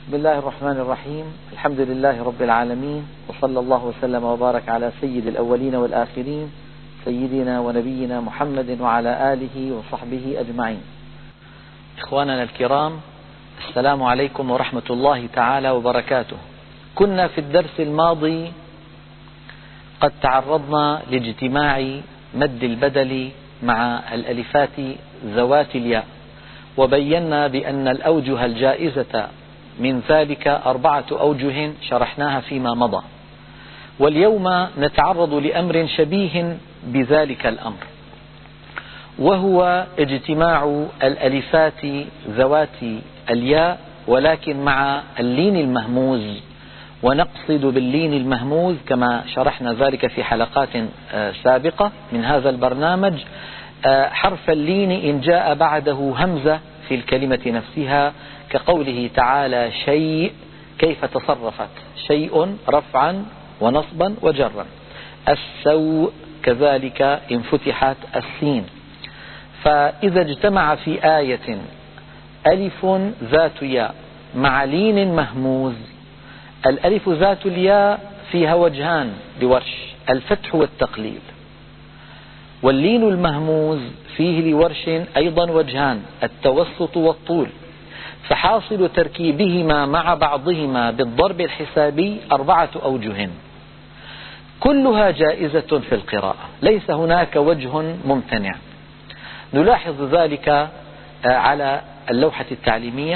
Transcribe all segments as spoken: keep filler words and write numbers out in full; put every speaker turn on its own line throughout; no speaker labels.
بسم الله الرحمن الرحيم. الحمد لله رب العالمين، وصلى الله وسلم وبارك على سيد الأولين والآخرين سيدنا ونبينا محمد وعلى آله وصحبه أجمعين. إخواننا الكرام، السلام عليكم ورحمة الله تعالى وبركاته. كنا في الدرس الماضي قد تعرضنا لاجتماع مد البدل مع الألفات ذوات الياء، وبينا بأن الأوجه الجائزة من ذلك أربعة أوجه شرحناها فيما مضى، واليوم نتعرض لأمر شبيه بذلك الأمر، وهو اجتماع الألفات ذوات الياء ولكن مع اللين المهموز. ونقصد باللين المهموز كما شرحنا ذلك في حلقات سابقة من هذا البرنامج حرف اللين إن جاء بعده همزة في الكلمة نفسها، كقوله تعالى شيء كيف تصرفت، شيء رفعا ونصبا وجرا. السوء كذلك إن فتحت السين. فإذا اجتمع في آية ألف ذات ياء مع لين مهموز، الألف ذات الياء فيها وجهان لورش، الفتح والتقليل، واللين المهموز فيه لورش أيضا وجهان، التوسط والطول. فحاصل تركيبهما مع بعضهما بالضرب الحسابي أربعة أوجه كلها جائزة في القراءة، ليس هناك وجه ممتنع. نلاحظ ذلك على اللوحة التعليمية.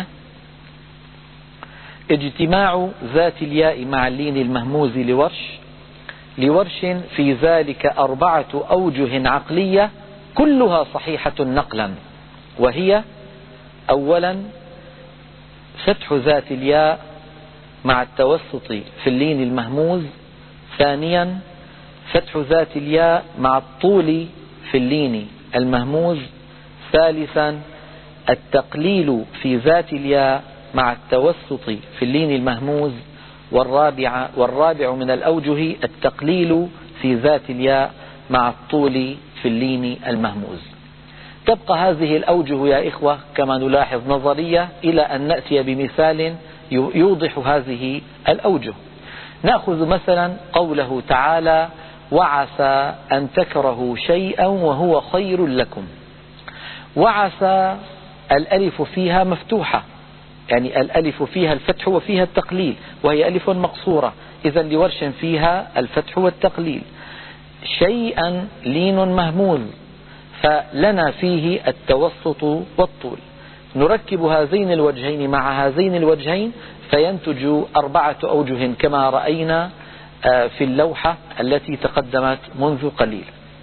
اجتماع ذات الياء مع اللين المهموز لورش لورش في ذلك أربعة أوجه عقلية كلها صحيحة نقلا، وهي: أولا فتح ذات الياء مع التوسط في اللين المهموز، ثانيا فتح ذات الياء مع الطول في اللين المهموز، ثالثا التقليل في ذات الياء مع التوسط في اللين المهموز، والرابع, والرابع من الأوجه التقليل في ذات الياء مع الطول في اللين المهموز. تبقى هذه الأوجه يا إخوة كما نلاحظ نظرية إلى أن نأتي بمثال يوضح هذه الأوجه. نأخذ مثلا قوله تعالى وعسى أن تكرهوا شيئا وهو خير لكم. وعسى الألف فيها مفتوحة، يعني الألف فيها الفتح وفيها التقليل، وهي ألف مقصورة، إذا لورش فيها الفتح والتقليل. شيئا لين مهموز، فلنا فيه التوسط والطول. نركب هذين الوجهين مع هذين الوجهين فينتج أربعة أوجه كما رأينا في اللوحة التي تقدمت منذ قليل.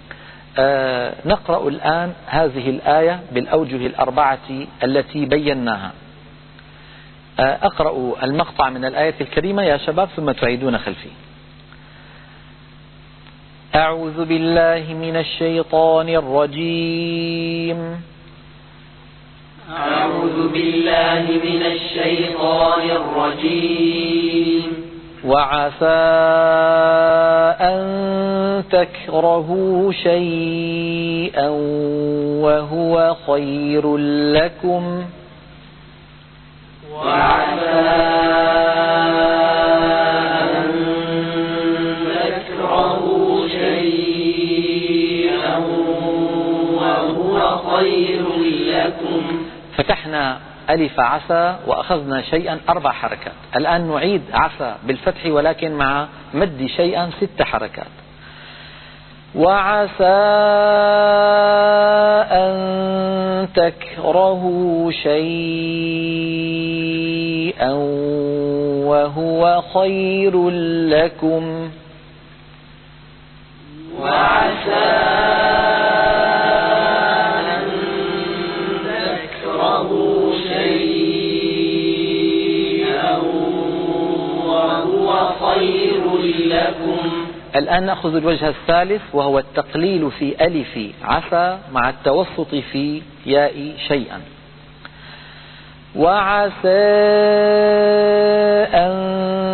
نقرأ الآن هذه الآية بالأوجه الأربعة التي بيناها. أقرأ المقطع من الآية الكريمة يا شباب ثم تعيدون خلفي. أعوذ بالله من الشيطان الرجيم.
أعوذ بالله من الشيطان الرجيم.
وعسى أن تكرهوا شيئا وهو خير لكم.
وعسى أن تكرهوا شيئا وهو خير لكم.
فتحنا ألف عسى وأخذنا شيئا أربع حركات. الآن نعيد عسى بالفتح ولكن مع مد شيئا ست حركات. وعسى أن تكرهوا شيئا وهو خير لكم.
وعسى أن تكرهوا شيئا وهو خير لكم.
الآن نأخذ الوجه الثالث وهو التقليل في ألف عسى مع التوسط في ياء شيئا. وعسى أن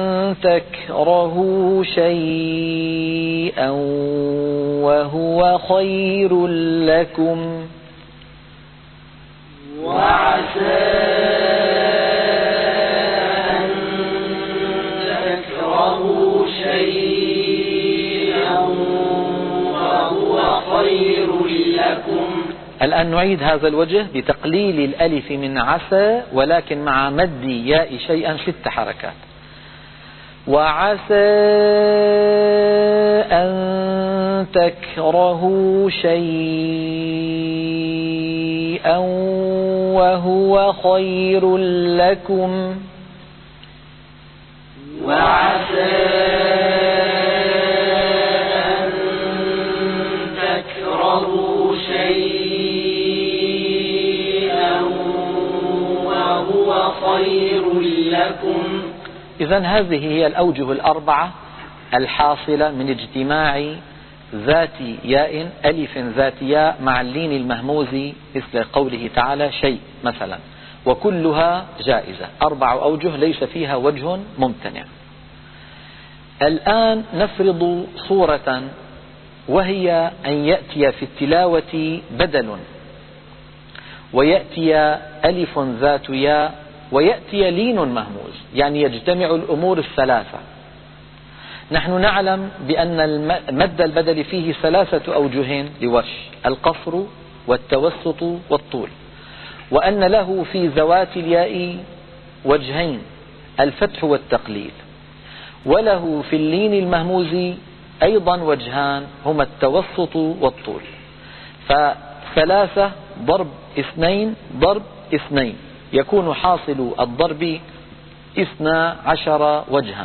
تكرهوا شيئا وهو خير لكم.
وعسى أن
الآن نعيد هذا الوجه بتقليل الألف من عسى، ولكن مع مد ياء شيئا ست حركات. وعسى أن تكرهوا شيئا وهو خير لكم.
وعسى أن تكرهوا شيئا وهو خير لكم.
إذن هذه هي الأوجه الأربعة الحاصلة من اجتماع ذات ياء ألف ذات ياء مع اللين المهموز، مثل قوله تعالى شيء مثلا، وكلها جائزة. أربع أوجه ليس فيها وجه ممتنع. الآن نفرض صورة، وهي أن يأتي في التلاوة بدل، ويأتي ألف ذات ياء، ويأتي لين مهموز، يعني يجتمع الأمور الثلاثة. نحن نعلم بأن المد البدل فيه ثلاثة أوجه لورش: القصر والتوسط والطول، وأن له في ذوات الياء وجهين: الفتح والتقليل، وله في اللين المهموز أيضا وجهان هما التوسط والطول. فثلاثة ضرب اثنين ضرب اثنين، يكون حاصل الضرب اثنا عشر وجها،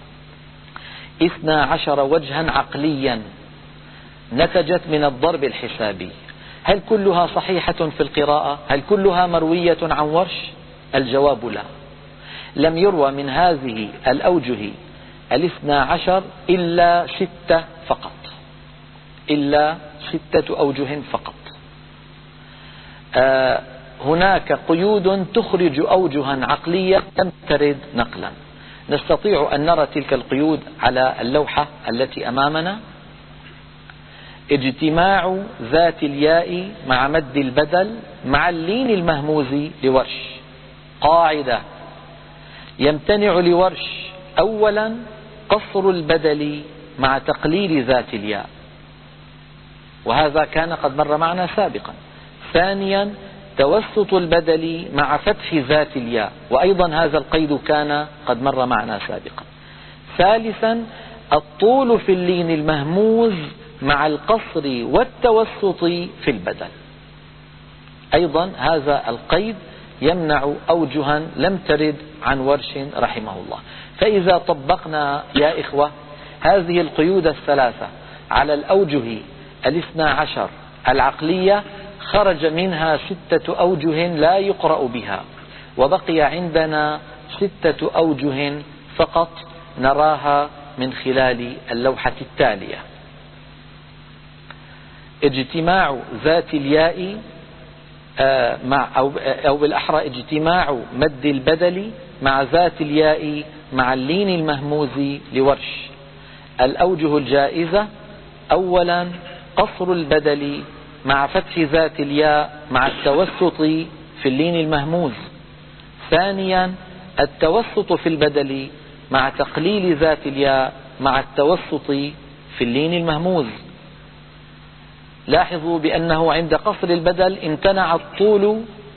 اثنا عشر وجها عقليا نتجت من الضرب الحسابي. هل كلها صحيحة في القراءة؟ هل كلها مروية عن ورش؟ الجواب لا. لم يروى من هذه الأوجه الاثنى عشر إلا ستة فقط، إلا ستة أوجه فقط. آه هناك قيود تخرج أوجها عقلية لم ترد نقلا. نستطيع أن نرى تلك القيود على اللوحة التي أمامنا. اجتماع ذات الياء مع مد البدل مع اللين المهموز لورش. قاعدة: يمتنع لورش أولا قصر البدل مع تقليل ذات الياء، وهذا كان قد مر معنا سابقا. ثانيا توسط البدل مع فتح ذات الياء، وأيضا هذا القيد كان قد مر معنا سابقا. ثالثا الطول في اللين المهموز مع القصر والتوسط في البدل، أيضا هذا القيد يمنع أوجها لم ترد عن ورش رحمه الله. فإذا طبقنا يا إخوة هذه القيود الثلاثة على الأوجه الاثنى عشر العقلية، خرج منها ستة أوجه لا يقرأ بها، وبقي عندنا ستة أوجه فقط نراها من خلال اللوحة التالية. اجتماع ذات الياء مع أو, أو بالأحرى اجتماع مد البدل مع ذات الياء مع اللين المهموز لورش. الأوجه الجائزة: أولا قصر البدل مع فتح ذات الياء مع التوسط في اللين المهموز. ثانيا التوسط في البدل مع تقليل ذات الياء مع التوسط في اللين المهموز. لاحظوا بأنه عند قصر البدل امتنع الطول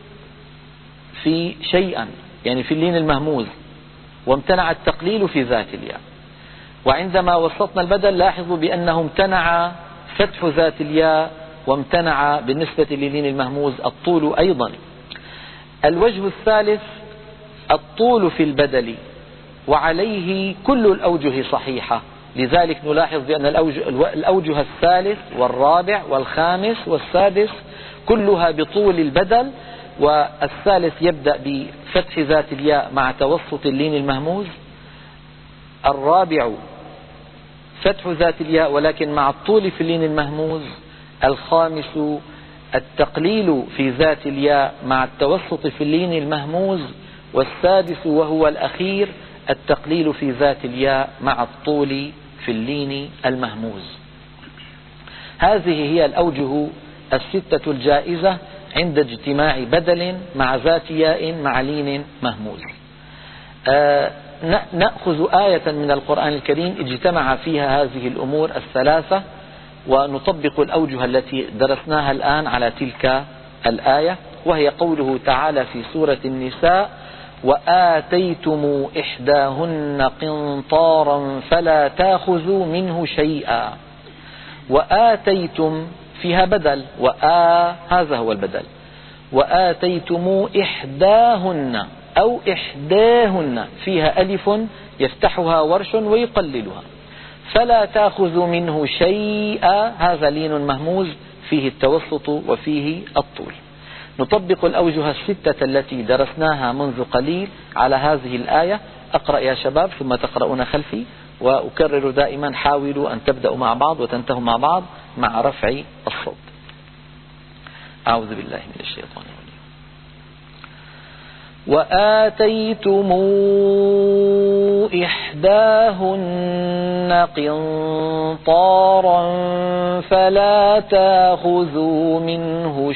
في شيئا، يعني في اللين المهموز، وامتنع التقليل في ذات الياء. وعندما وسطنا البدل لاحظوا بأنه امتنع فتح ذات الياء، وامتنع بالنسبة للين المهموز الطول أيضا. الوجه الثالث الطول في البدل، وعليه كل الأوجه صحيحة، لذلك نلاحظ بأن الأوجه, الأوجه الثالث والرابع والخامس والسادس كلها بطول البدل، والثالث يبدأ بفتح ذات الياء مع توسط اللين المهموز، الرابع فتح ذات الياء ولكن مع الطول في اللين المهموز، الخامس التقليل في ذات الياء مع التوسط في اللين المهموز، والسادس وهو الأخير التقليل في ذات الياء مع الطول في اللين المهموز. هذه هي الأوجه الستة الجائزة عند اجتماع بدل مع ذات ياء مع لين مهموز. آه نأخذ آية من القرآن الكريم اجتمع فيها هذه الأمور الثلاثة ونطبق الأوجه التي درسناها الآن على تلك الآية، وهي قوله تعالى في سورة النساء: وآتيتم إحداهن قنطارا فلا تأخذوا منه شيئا. وآتيتم فيها بدل، وآ هذا هو البدل. وآتيتم إحداهن أو إحداهن فيها ألف يفتحها ورش ويقللها. فلا تأخذوا منه شيئا، هذا لين مهموز فيه التوسط وفيه الطول. نطبق الأوجه الستة التي درسناها منذ قليل على هذه الآية. أقرأ يا شباب ثم تقرؤون خلفي، وأكرر دائما حاولوا أن تبدأوا مع بعض وتنتهوا مع بعض مع رفع الصوت. أعوذ بالله من الشيطان الرجيم. وآتيتم إحداهن قنطارا فلا تأخذوا منه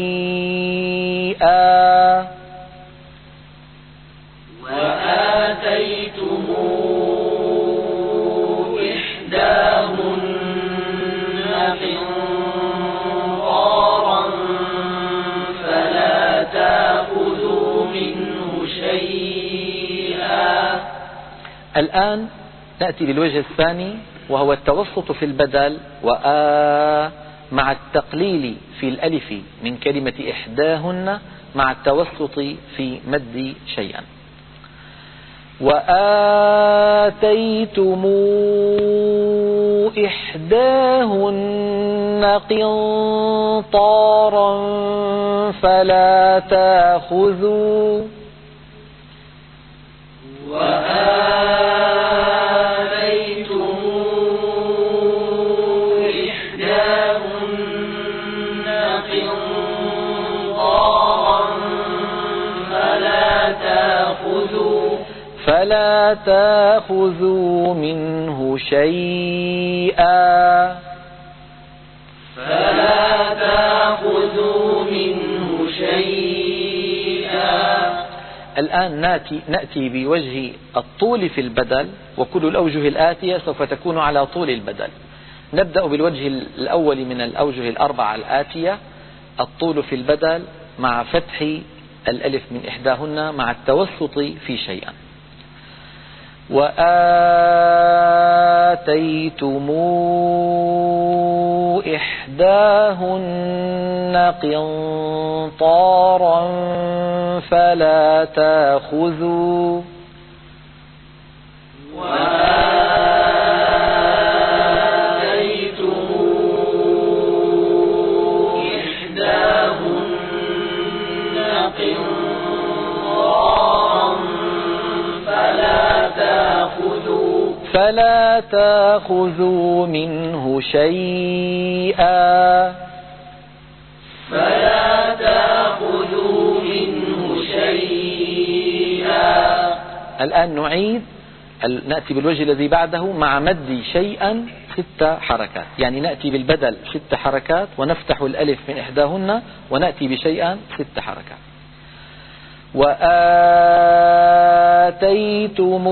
شيئا.
وآتيتم إحداهن قنطارا فلا تأخذوا منه شيئا.
الآن نأتي للوجه الثاني، وهو التوسط في البدل وآ مع التقليل في الألف من كلمة إحداهن مع التوسط في مد شيئا. وآتيتم إحداهن قنطارا فلا تأخذوا
وآتيتم إحداهن قنطارا فلا تأخذوا
فلا تأخذوا منه شيئا.
فلا تأخذوا منه شيئا.
الآن نأتي, نأتي بوجه الطول في البدل، وكل الأوجه الآتية سوف تكون على طول البدل. نبدأ بالوجه الأول من الأوجه الأربعة الآتية، الطول في البدل مع فتح الألف من إحداهن مع التوسط في شيئا. وآتيتم إحداهن قنطارا فلا تأخذوا
وآتيتم إحداهن قنطارا فلا تأخذوا
فلا تأخذوا منه شيئا.
فلا تأخذوا منه شيئا.
الآن نعيد، نأتي بالوجه الذي بعده مع مد شيئا ست حركات، يعني نأتي بالبدل ست حركات ونفتح الألف من إحداهن ونأتي بشيئا ست حركات. وآتيتم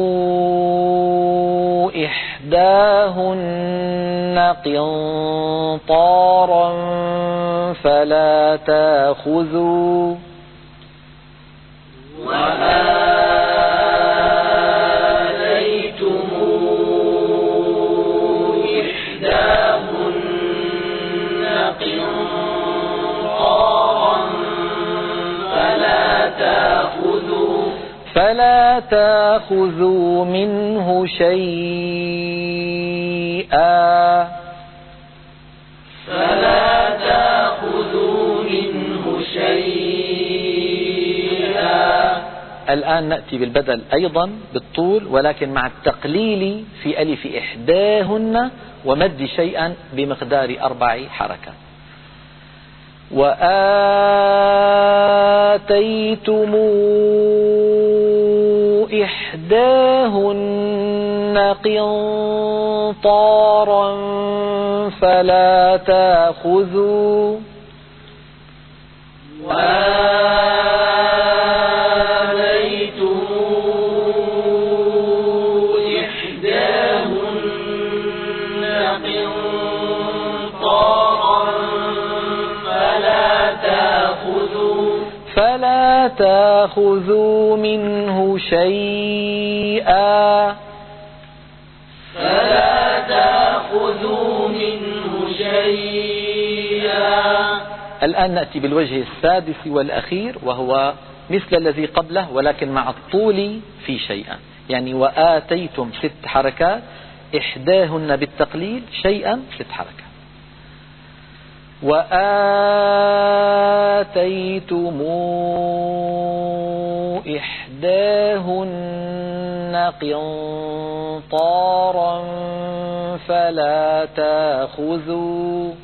إحداهن قنطارا فلا تأخذوا
وآتيتم إحداهن قنطارا فلا تأخذوا
فلا تأخذوا منه شيئا.
فلا تأخذوا منه شيئا.
الآن نأتي بالبدل أيضا بالطول، ولكن مع التقليل في ألف إحداهن ومد شيئا بمقدار أربع حركات. وآتيتم إحداهن قنطارا فلا تأخذوا
وآتيتم إحداهن
تأخذوا منه شيئا
فلا تأخذوا منه شيئا.
الآن نأتي بالوجه السادس والأخير، وهو مثل الذي قبله ولكن مع الطول في شيئا. يعني وآتيتم ست حركات، إحداهن بالتقليل شيئا ست حركات. وآتيتم إحداهن قنطارا فلا تأخذوا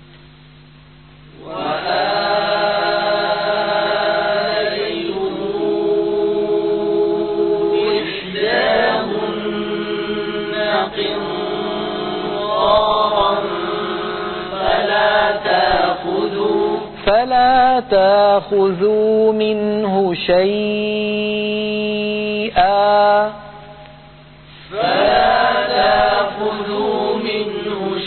فلا تأخذوا منه شيئا
فلا تأخذوا منه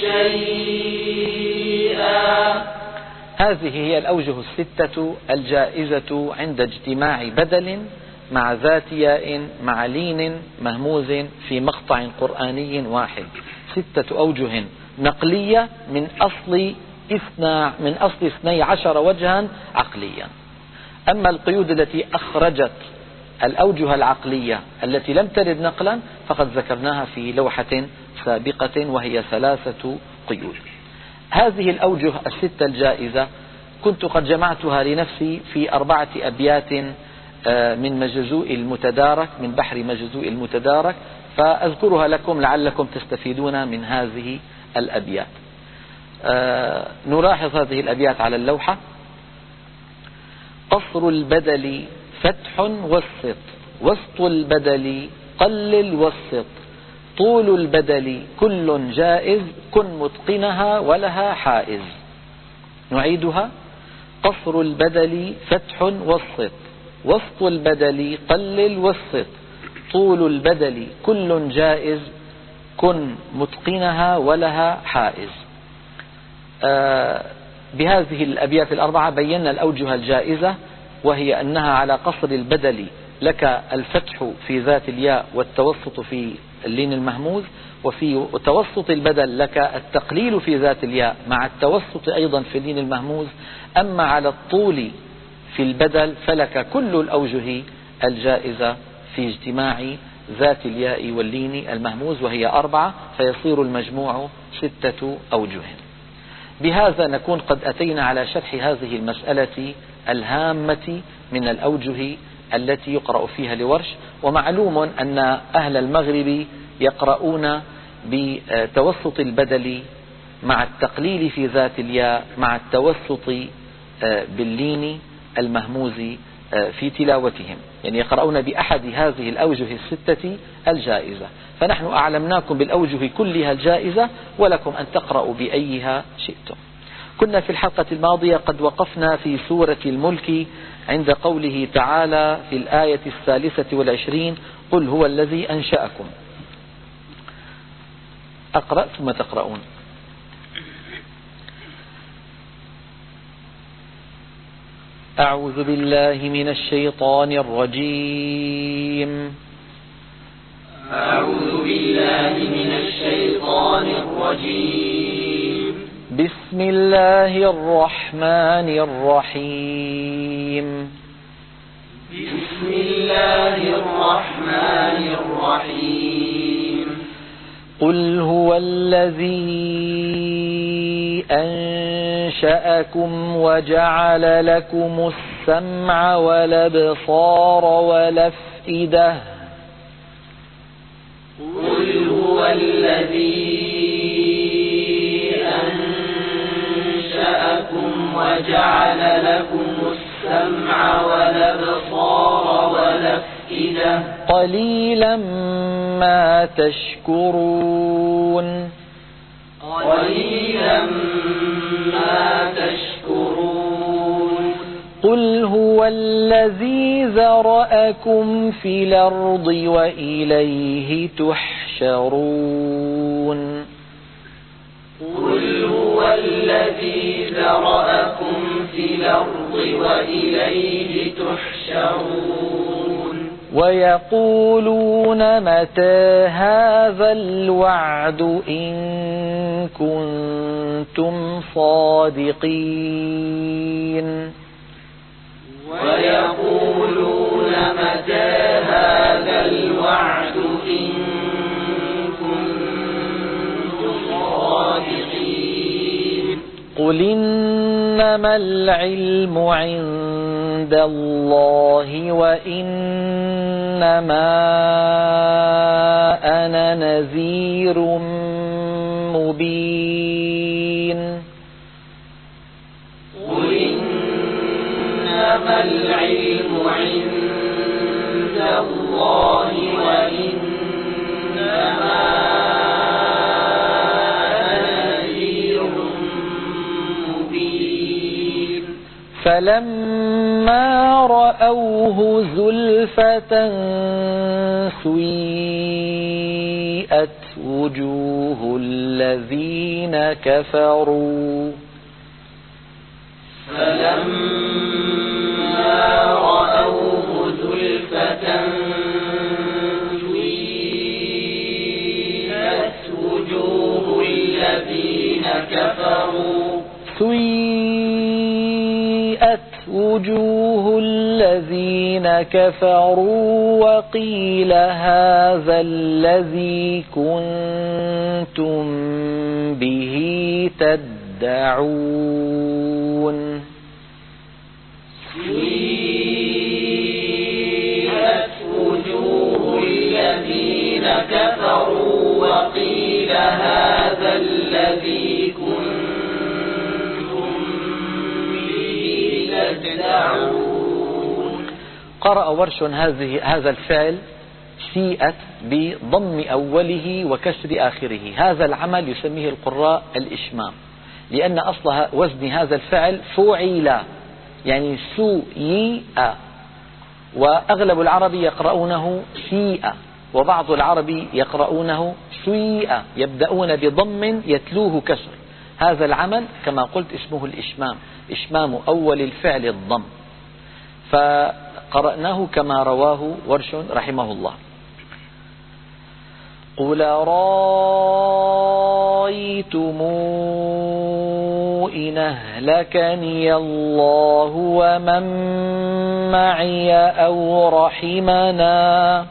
شيئا.
هذه هي الأوجه الستة الجائزة عند اجتماع بدل مع ذات ياء مع لين مهموز في مقطع قرآني واحد. ستة أوجه نقلية من أصل إثنى من أصل اثني عشر وجها عقليا. أما القيود التي أخرجت الأوجه العقلية التي لم ترد نقلا فقد ذكرناها في لوحة سابقة، وهي ثلاثة قيود. هذه الأوجه الستة الجائزة كنت قد جمعتها لنفسي في أربعة أبيات من مجزوء المتدارك، من بحر مجزوء المتدارك، فأذكرها لكم لعلكم تستفيدون من هذه الأبيات. آه نلاحظ هذه الأبيات على اللوحة. قصر البدل فتح وسط، وسط البدل قلل وسط، طول البدل كل جائز، كن متقنها ولها حائز. نعيدها. قصر البدل فتح وسط، وسط البدل قلل وسط، طول البدل كل جائز، كن متقنها ولها حائز. آه بهذه الأبيات الأربعة بينا الأوجه الجائزة، وهي أنها على قصر البدل لك الفتح في ذات الياء والتوسط في اللين المهموز، وفي توسط البدل لك التقليل في ذات الياء مع التوسط أيضا في اللين المهموز. أما على الطول في البدل فلك كل الأوجه الجائزة في اجتماع ذات الياء واللين المهموز، وهي أربعة، فيصير المجموع ستة أوجه. بهذا نكون قد أتينا على شرح هذه المسألة الهامة من الأوجه التي يقرأ فيها لورش. ومعلوم أن أهل المغرب يقرؤون بتوسط البدل مع التقليل في ذات الياء مع التوسط باللين المهموز في تلاوتهم، يعني يقرؤون بأحد هذه الأوجه الستة الجائزة. فنحن أعلمناكم بالأوجه كلها الجائزة، ولكم أن تقرأوا بأيها شئتم. كنا في الحلقة الماضية قد وقفنا في سورة الملك عند قوله تعالى في الآية الثالثة والعشرين: قل هو الذي أنشأكم. أقرأ ثم تقرؤون. أعوذ بالله من الشيطان الرجيم.
أعوذ بالله من الشيطان الرجيم.
بسم الله الرحمن الرحيم.
بسم الله الرحمن الرحيم.
قل هو الذي أنشأكم وجعل لكم السمع والأبصار والأفئدة.
قل هو الذي أنشأكم وجعل لكم السمع والأبصار والأفئدة.
قليلا ما تشكرون.
قليلا ما تشكرون.
قل هو الذي ذرأكم في الأرض وإليه تحشرون.
قل هو الذي ذرأكم في في الأرض وإليه تحشرون
ويقولون متى هذا الوعد إن كنتم صادقين
ويقولون متى هذا الوعد إن كنتم صادقين
قل إنما العلم عند الله وإنما أنا نذير مبين
قل إنما العلم عند الله وإنما
فلما رأوه زلفة سيئت وجوه الذين كفروا
فلما رأوه زلفة سيئت وجوه الذين كفروا
سيئت وجوه الذين كفروا وقيل هذا الذي كنتم به تدعون
سيئت وجوه الذين كفروا وقيل هذا الذي كنتم
قرأ ورش هذه هذا الفعل سيئت بضم أوله وكسر آخره. هذا العمل يسميه القراء الإشمام، لأن أصل وزن هذا الفعل فعل، يعني سيئ، وأغلب العرب يقرؤونه سيئ، وبعض العرب يقرؤونه سيئ، يبدأون بضم يتلوه كسر. هذا العمل كما قلت اسمه الإشمام، إشمام أول الفعل الضم، فقرأناه كما رواه ورش رحمه الله. قل رأيتم إن أهلكني الله ومن معي أو رحمنا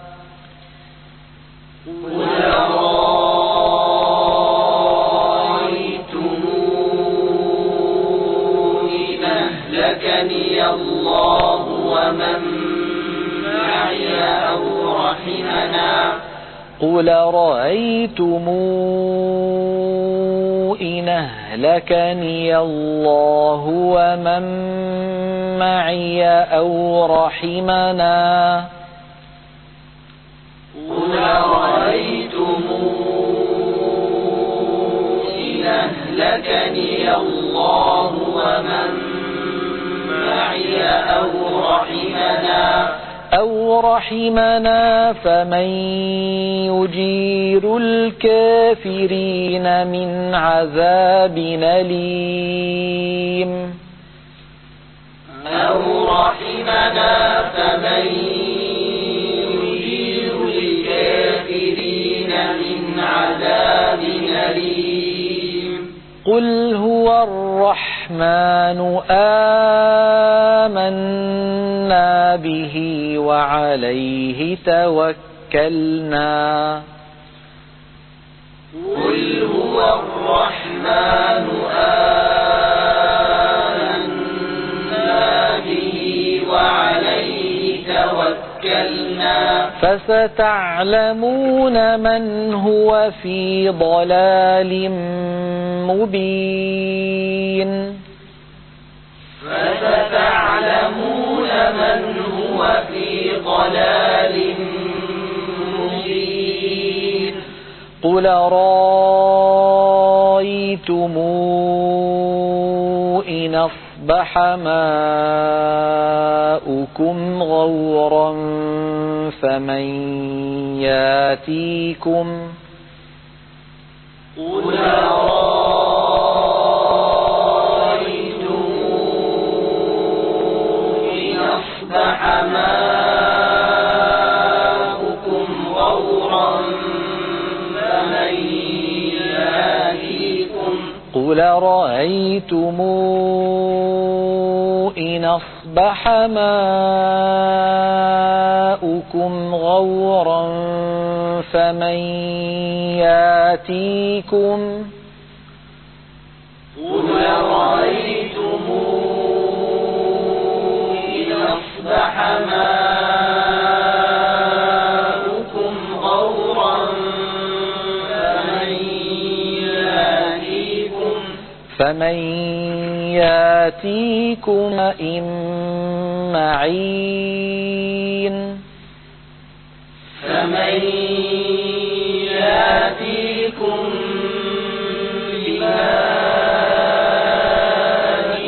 الله ومن معي أو رحمنا
قل رأيتم إن أهلكني الله ومن معي أو رحمنا
قل رأيتم إن أهلكني الله ومن أو رحمنا
أو رحمنا فمن يجير الكافرين من عذاب أليم
أو رحمنا فمن يجير الكافرين من عذاب أليم
قل هو الرحمن آمنا به وعليه توكلنا
قل هو الرحمن آمنا به وعليه توكلنا
فستعلمون من هو في ضلال مبين
فستعلمون من هو في ضلال مبين
قل رأيتم إن أصبح ماؤكم غورا فمن ياتيكم
قل رأيتم
قل رأيتم إن أصبح ماؤكم غورا فمن ياتيكم
قل رأيتم إن أصبح ماؤكم غورا فمن ياتيكم
فمن ياتيكم إن معين
فمن ياتيكم بماء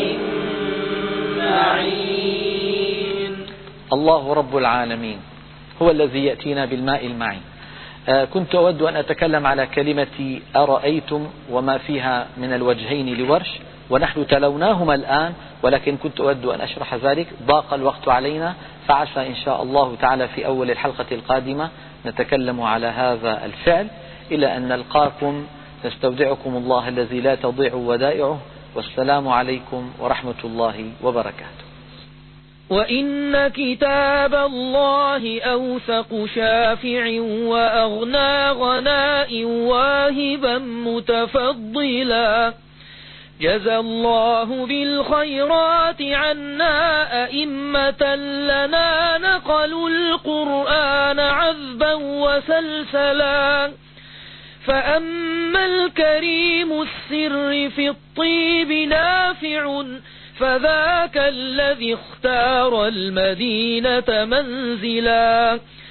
معين.
الله رب العالمين هو الذي يأتينا بالماء المعين. آه كنت أود أن أتكلم على كلمة أرأيتم وما فيها من الوجهين لورش، ونحن تلوناهما الآن، ولكن كنت أود أن أشرح ذلك. ضاق الوقت علينا، فعسى إن شاء الله تعالى في أول الحلقة القادمة نتكلم على هذا الفعل. إلى أن نلقاكم نستودعكم الله الذي لا تضيع ودائعه، والسلام عليكم ورحمة الله وبركاته.
وإن كتاب الله أوثق شافع وأغنى غناء واهبا متفضلا. جزى الله بالخيرات عنا أئمة لنا نقلوا القرآن عذبا وسلسلا. فأما الكريم السر في الطيب نافع فذاك الذي اختار المدينة منزلا.